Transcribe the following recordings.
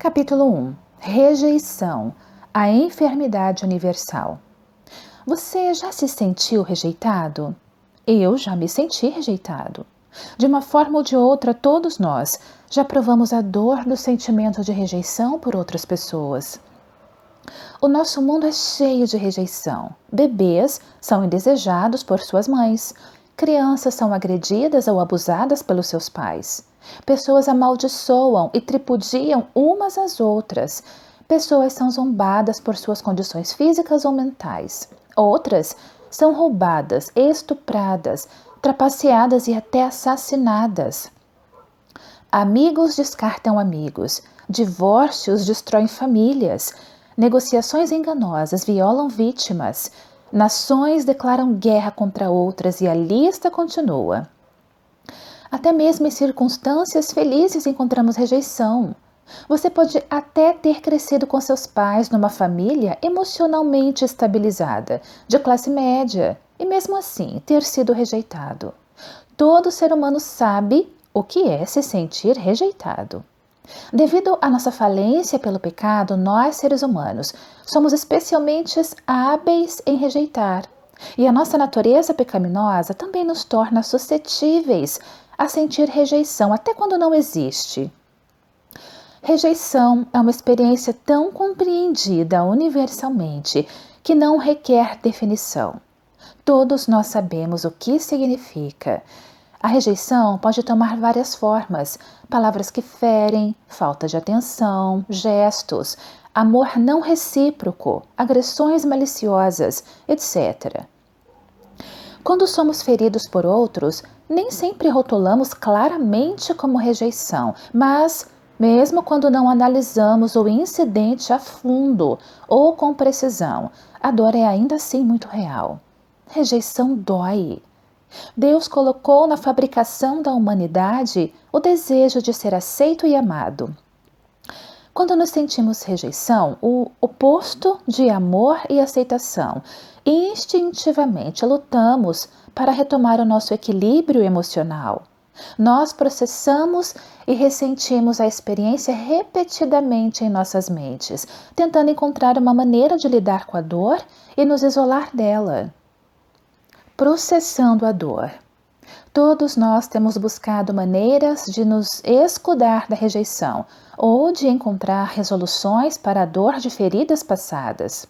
Capítulo 1. Rejeição, a enfermidade universal. Você já se sentiu rejeitado? Eu já me senti rejeitado. De uma forma ou de outra, todos nós já provamos a dor do sentimento de rejeição por outras pessoas. O nosso mundo é cheio de rejeição. Bebês são indesejados por suas mães. Crianças são agredidas ou abusadas pelos seus pais. Pessoas amaldiçoam e tripudiam umas às outras. Pessoas são zombadas por suas condições físicas ou mentais. Outras são roubadas, estupradas, trapaceadas e até assassinadas. Amigos descartam amigos. Divórcios destroem famílias. Negociações enganosas violam vítimas. Nações declaram guerra contra outras e a lista continua. Até mesmo em circunstâncias felizes encontramos rejeição. Você pode até ter crescido com seus pais numa família emocionalmente estabilizada, de classe média, e mesmo assim ter sido rejeitado. Todo ser humano sabe o que é se sentir rejeitado. Devido à nossa falência pelo pecado, nós, seres humanos, somos especialmente hábeis em rejeitar. E a nossa natureza pecaminosa também nos torna suscetíveis a sentir rejeição, até quando não existe. Rejeição é uma experiência tão compreendida universalmente que não requer definição. Todos nós sabemos o que significa. A rejeição pode tomar várias formas: palavras que ferem, falta de atenção, gestos, amor não recíproco, agressões maliciosas, etc. Quando somos feridos por outros, nem sempre rotulamos claramente como rejeição, mas, mesmo quando não analisamos o incidente a fundo ou com precisão, a dor é ainda assim muito real. Rejeição dói. Deus colocou na fabricação da humanidade o desejo de ser aceito e amado. Quando nos sentimos rejeição, o oposto de amor e aceitação, instintivamente lutamos para retomar o nosso equilíbrio emocional. Nós processamos e ressentimos a experiência repetidamente em nossas mentes, tentando encontrar uma maneira de lidar com a dor e nos isolar dela. Processando a dor. Todos nós temos buscado maneiras de nos escudar da rejeição ou de encontrar resoluções para a dor de feridas passadas.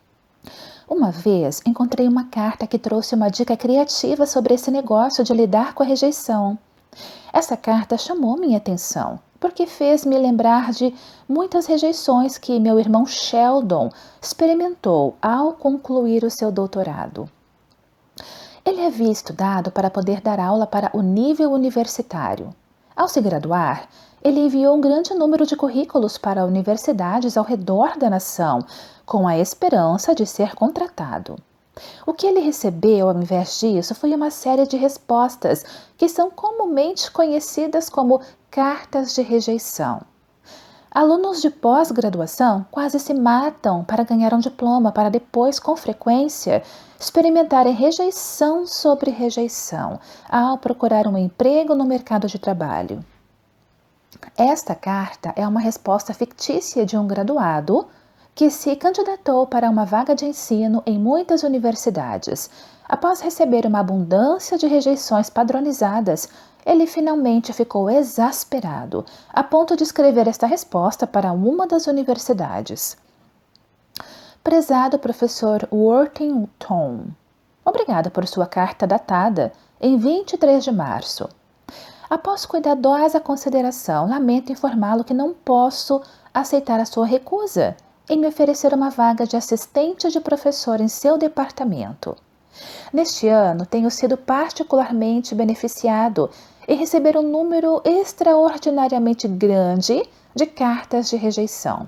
Uma vez encontrei uma carta que trouxe uma dica criativa sobre esse negócio de lidar com a rejeição. Essa carta chamou minha atenção, porque fez-me lembrar de muitas rejeições que meu irmão Sheldon experimentou ao concluir o seu doutorado. Ele havia estudado para poder dar aula para o nível universitário. Ao se graduar, ele enviou um grande número de currículos para universidades ao redor da nação, com a esperança de ser contratado. O que ele recebeu, ao invés disso, foi uma série de respostas que são comumente conhecidas como cartas de rejeição. Alunos de pós-graduação quase se matam para ganhar um diploma, para depois, com frequência, experimentarem rejeição sobre rejeição ao procurar um emprego no mercado de trabalho. Esta carta é uma resposta fictícia de um graduado que se candidatou para uma vaga de ensino em muitas universidades. Após receber uma abundância de rejeições padronizadas, ele finalmente ficou exasperado, a ponto de escrever esta resposta para uma das universidades. Prezado professor Worthington, obrigada por sua carta datada em 23 de março. Após cuidadosa consideração, lamento informá-lo que não posso aceitar a sua recusa em me oferecer uma vaga de assistente de professor em seu departamento. Neste ano, tenho sido particularmente beneficiado em receber um número extraordinariamente grande de cartas de rejeição.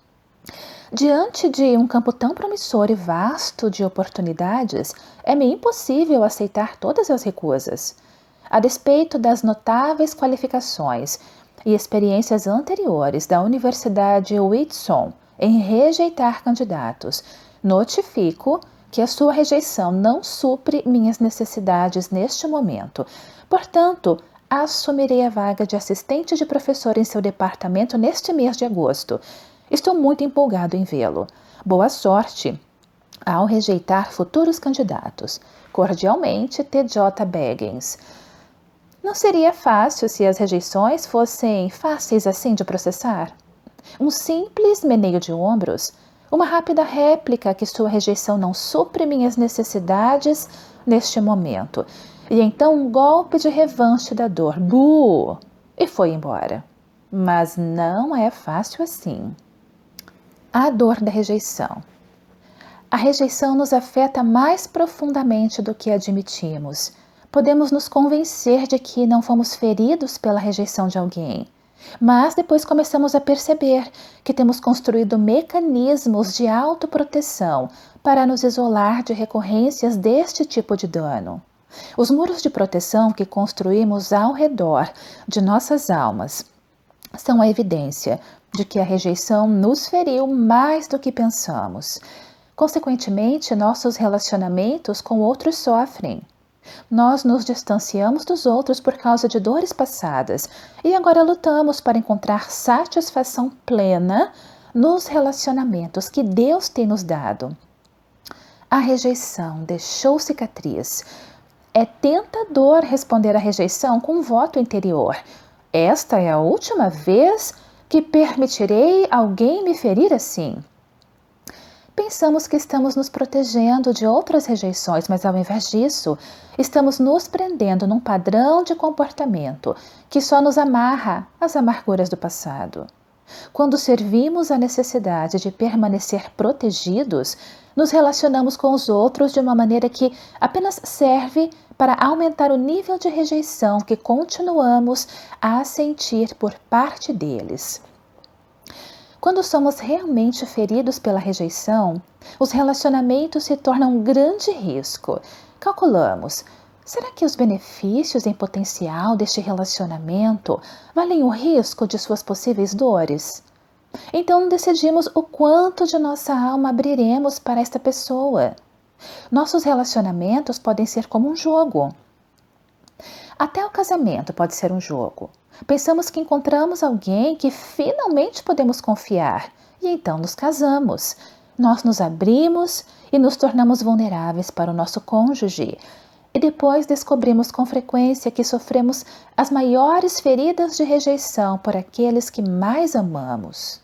Diante de um campo tão promissor e vasto de oportunidades, é-me impossível aceitar todas as recusas. A despeito das notáveis qualificações e experiências anteriores da Universidade Whitson em rejeitar candidatos, notifico que a sua rejeição não supre minhas necessidades neste momento. Portanto, assumirei a vaga de assistente de professor em seu departamento neste mês de agosto. Estou muito empolgado em vê-lo. Boa sorte ao rejeitar futuros candidatos. Cordialmente, T.J. Baggins. Não seria fácil se as rejeições fossem fáceis assim de processar? Um simples meneio de ombros, uma rápida réplica que sua rejeição não supre minhas necessidades neste momento, e então um golpe de revanche da dor, buh, e foi embora. Mas não é fácil assim. A dor da rejeição. A rejeição nos afeta mais profundamente do que admitimos. Podemos nos convencer de que não fomos feridos pela rejeição de alguém, mas depois começamos a perceber que temos construído mecanismos de autoproteção para nos isolar de recorrências deste tipo de dano. Os muros de proteção que construímos ao redor de nossas almas são a evidência de que a rejeição nos feriu mais do que pensamos. Consequentemente, nossos relacionamentos com outros sofrem. Nós nos distanciamos dos outros por causa de dores passadas e agora lutamos para encontrar satisfação plena nos relacionamentos que Deus tem nos dado. A rejeição deixou cicatriz. É tentador responder à rejeição com um voto interior. Esta é a última vez que permitirei alguém me ferir assim. Pensamos que estamos nos protegendo de outras rejeições, mas ao invés disso, estamos nos prendendo num padrão de comportamento que só nos amarra às amarguras do passado. Quando servimos à necessidade de permanecer protegidos, nos relacionamos com os outros de uma maneira que apenas serve para aumentar o nível de rejeição que continuamos a sentir por parte deles. Quando somos realmente feridos pela rejeição, os relacionamentos se tornam um grande risco. Calculamos, será que os benefícios em potencial deste relacionamento valem o risco de suas possíveis dores? Então decidimos o quanto de nossa alma abriremos para esta pessoa. Nossos relacionamentos podem ser como um jogo. Até o casamento pode ser um jogo. Pensamos que encontramos alguém que finalmente podemos confiar e então nos casamos. Nós nos abrimos e nos tornamos vulneráveis para o nosso cônjuge. E depois descobrimos com frequência que sofremos as maiores feridas de rejeição por aqueles que mais amamos.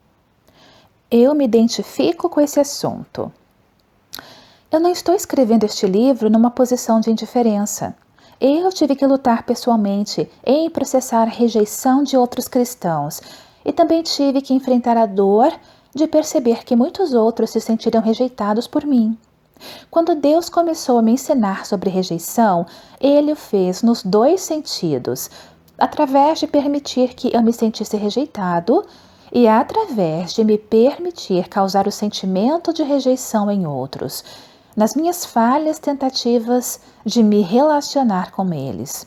Eu me identifico com esse assunto. Eu não estou escrevendo este livro numa posição de indiferença. Eu tive que lutar pessoalmente em processar a rejeição de outros cristãos e também tive que enfrentar a dor de perceber que muitos outros se sentiram rejeitados por mim. Quando Deus começou a me ensinar sobre rejeição, Ele o fez nos dois sentidos, através de permitir que eu me sentisse rejeitado e através de me permitir causar o sentimento de rejeição em outros, nas minhas falhas tentativas de me relacionar com eles.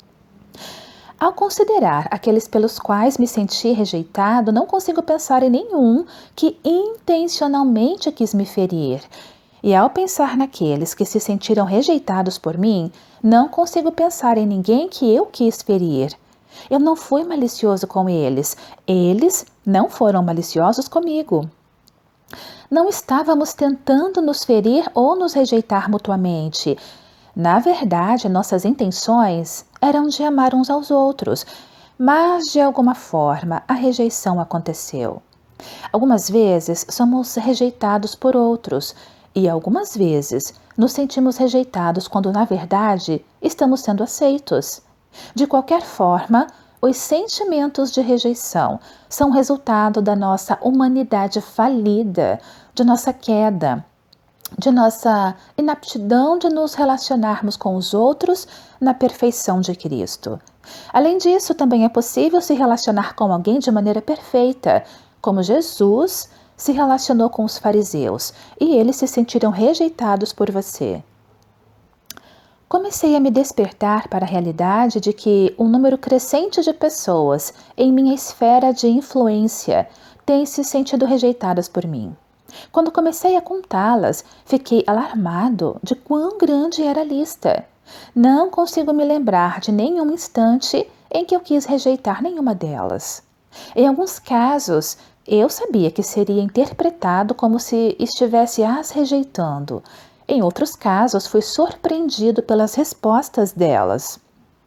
Ao considerar aqueles pelos quais me senti rejeitado, não consigo pensar em nenhum que intencionalmente quis me ferir. E ao pensar naqueles que se sentiram rejeitados por mim, não consigo pensar em ninguém que eu quis ferir. Eu não fui malicioso com eles não foram maliciosos comigo. Não estávamos tentando nos ferir ou nos rejeitar mutuamente. Na verdade, nossas intenções eram de amar uns aos outros, mas de alguma forma a rejeição aconteceu. Algumas vezes somos rejeitados por outros e algumas vezes nos sentimos rejeitados quando na verdade estamos sendo aceitos. De qualquer forma, os sentimentos de rejeição são resultado da nossa humanidade falida, de nossa queda, de nossa inaptidão de nos relacionarmos com os outros na perfeição de Cristo. Além disso, também é possível se relacionar com alguém de maneira perfeita, como Jesus se relacionou com os fariseus, e eles se sentiram rejeitados por você. Comecei a me despertar para a realidade de que um número crescente de pessoas em minha esfera de influência têm se sentido rejeitadas por mim. Quando comecei a contá-las, fiquei alarmado de quão grande era a lista. Não consigo me lembrar de nenhum instante em que eu quis rejeitar nenhuma delas. Em alguns casos, eu sabia que seria interpretado como se estivesse as rejeitando. Em outros casos, fui surpreendido pelas respostas delas.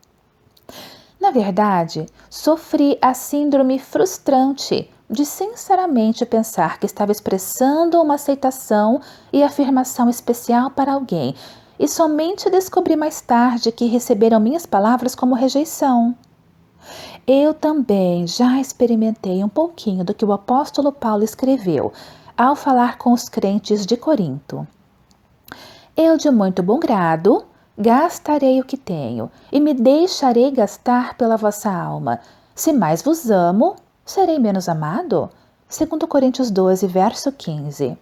Na verdade, sofri a síndrome frustrante de sinceramente pensar que estava expressando uma aceitação e afirmação especial para alguém, e somente descobri mais tarde que receberam minhas palavras como rejeição. Eu também já experimentei um pouquinho do que o apóstolo Paulo escreveu ao falar com os crentes de Corinto. Eu, de muito bom grado, gastarei o que tenho e me deixarei gastar pela vossa alma. Se mais vos amo, serei menos amado? 2 Coríntios 12, verso 15.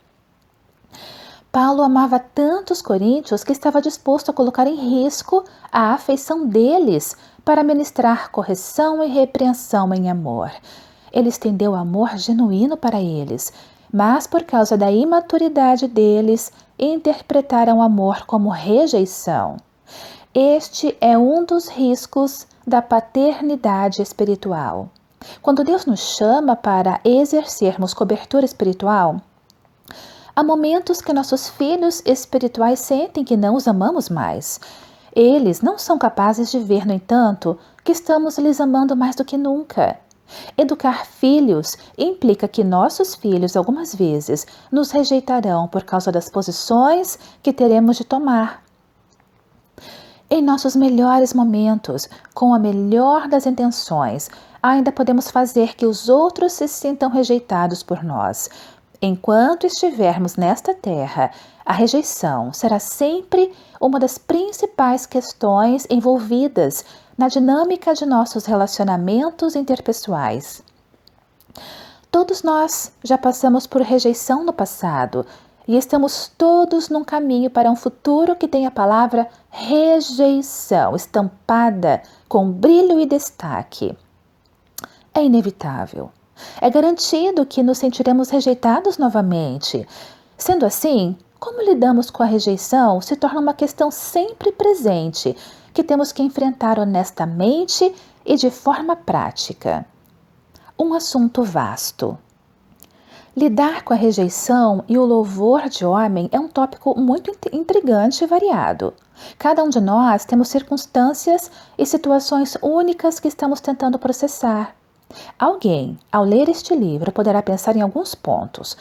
Paulo amava tanto os coríntios que estava disposto a colocar em risco a afeição deles para ministrar correção e repreensão em amor. Ele estendeu amor genuíno para eles, mas por causa da imaturidade deles, interpretaram o amor como rejeição. Este é um dos riscos da paternidade espiritual. Quando Deus nos chama para exercermos cobertura espiritual, há momentos que nossos filhos espirituais sentem que não os amamos mais. Eles não são capazes de ver, no entanto, que estamos lhes amando mais do que nunca. Educar filhos implica que nossos filhos, algumas vezes, nos rejeitarão por causa das posições que teremos de tomar. Em nossos melhores momentos, com a melhor das intenções, ainda podemos fazer que os outros se sintam rejeitados por nós. Enquanto estivermos nesta terra, a rejeição será sempre uma das principais questões envolvidas na dinâmica de nossos relacionamentos interpessoais. Todos nós já passamos por rejeição no passado e estamos todos num caminho para um futuro que tem a palavra rejeição estampada com brilho e destaque. É inevitável. É garantido que nos sentiremos rejeitados novamente. Sendo assim, como lidamos com a rejeição se torna uma questão sempre presente, que temos que enfrentar honestamente e de forma prática. Um assunto vasto. Lidar com a rejeição e o louvor de homem é um tópico muito intrigante e variado. Cada um de nós temos circunstâncias e situações únicas que estamos tentando processar. Alguém, ao ler este livro, poderá pensar em alguns pontos.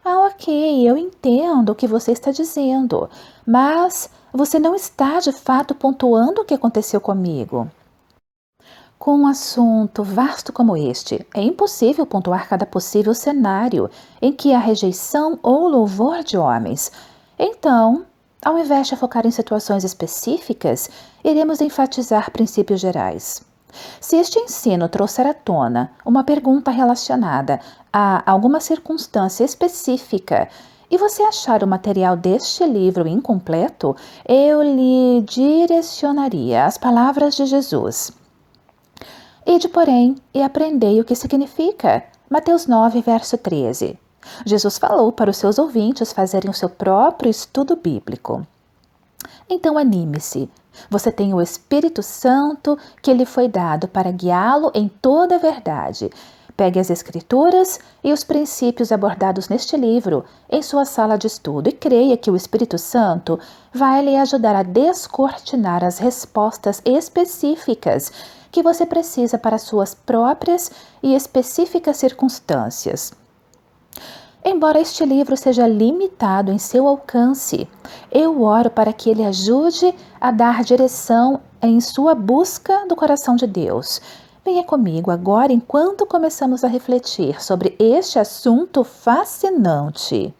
Ok, eu entendo o que você está dizendo, mas você não está de fato pontuando o que aconteceu comigo. Com um assunto vasto como este, é impossível pontuar cada possível cenário em que há rejeição ou louvor de homens. Então, ao invés de focar em situações específicas, iremos enfatizar princípios gerais. Se este ensino trouxer à tona uma pergunta relacionada a alguma circunstância específica e você achar o material deste livro incompleto, eu lhe direcionaria às palavras de Jesus. Ide, porém, e aprendei o que significa. Mateus 9, verso 13. Jesus falou para os seus ouvintes fazerem o seu próprio estudo bíblico. Então anime-se. Você tem o Espírito Santo que lhe foi dado para guiá-lo em toda a verdade. Pegue as Escrituras e os princípios abordados neste livro em sua sala de estudo e creia que o Espírito Santo vai lhe ajudar a descortinar as respostas específicas que você precisa para suas próprias e específicas circunstâncias. Embora este livro seja limitado em seu alcance, eu oro para que ele ajude a dar direção em sua busca do coração de Deus. Venha comigo agora enquanto começamos a refletir sobre este assunto fascinante.